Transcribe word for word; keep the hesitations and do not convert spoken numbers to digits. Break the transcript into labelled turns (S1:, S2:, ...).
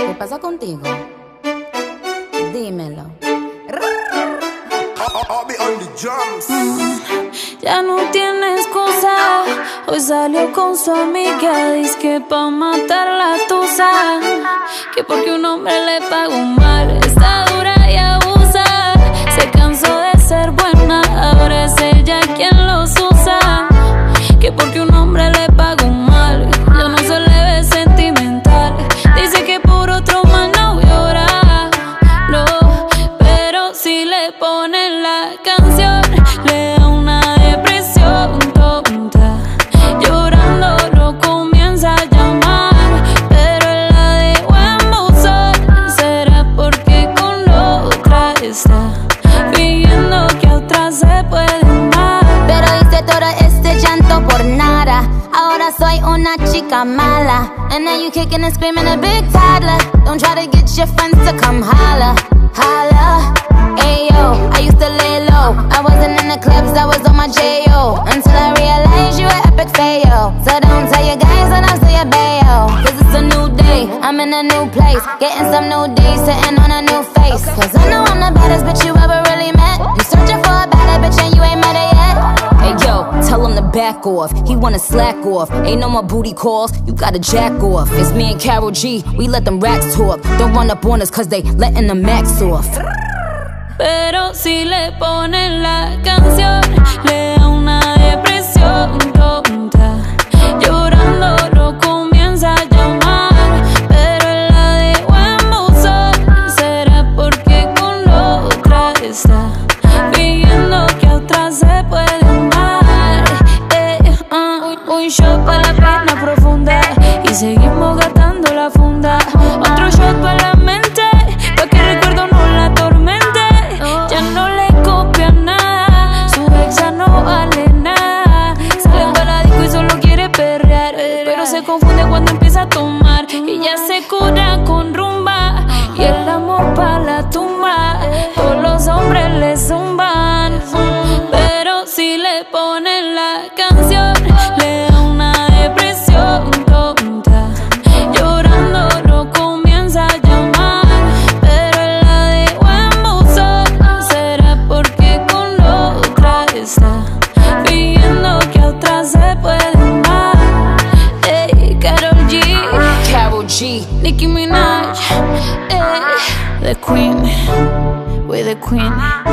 S1: ¿Qué pasa contigo? Dímelo.
S2: Mm, ya no tiene excusa. Hoy salió con su amiga, dice pa' matar la tusa. Que porque un hombre le pagó mal, está dura y abusa. Se cansó de ser buena, ahora es ella quien los usa. Que porque un hombre le pagó mal, yo no se le ve sentimental. Dice que por otro más no llora, no. Pero si le ponen la canción, le da una depresión tonta. Llorando lo comienza a llamar, pero él la dejó en buzón. Será porque con otra está fingiendo que a otra se puede amar.
S3: Pero hice todo este llanto por nada. Ahora soy una chica mala. And now you kicking and screaming a big toddler. Don't try to get your friends to come holla, holla. Ayo, I used to lay low. I wasn't in the clubs, I was on my J O. Until I realized you were epic fail. So don't tell your guys that I'm still your bayo. Cause it's a new day, I'm in a new place. Getting some new days, sitting on a new face. Cause I know I'm the baddest bitch you ever really met. You searching for a better bitch and you ain't met her yet.
S1: Hey yo, tell him to back off. He wanna slack off. Ain't no more booty calls, you gotta jack off. It's me and Karol G, we let them racks talk. Don't run up on us cause they letting the max off.
S2: Pero si le ponen la canción, le da una depresión tonta. Llorando lo comienza a llamar, pero él la dejó en buzón. Será porque con otra está fingiendo que a otra se puede amar. Eh, uh, un shot para la pena profunda y seguimos gastando la funda. Otro shot para la mente, pa' que el recuerdo no la atormente. Ya no le copia nada, su ex ya no vale nada. Sale para la disco y solo quiere perrear, pero se confunde cuando empieza a tomar. Y ya se cura con rumba y el amor pa' la tumba. Todos los hombres le zumban, pero si le ponen la canción, le da una depresión tonta. Llorando lo comienza a llamar, pero él la dejó en buzón. Será porque con otra está fingiendo que a otra se puede amar. Ey, Karol G,
S1: Karol G,
S2: Nicki Minaj, ey, the queen, we're the queen.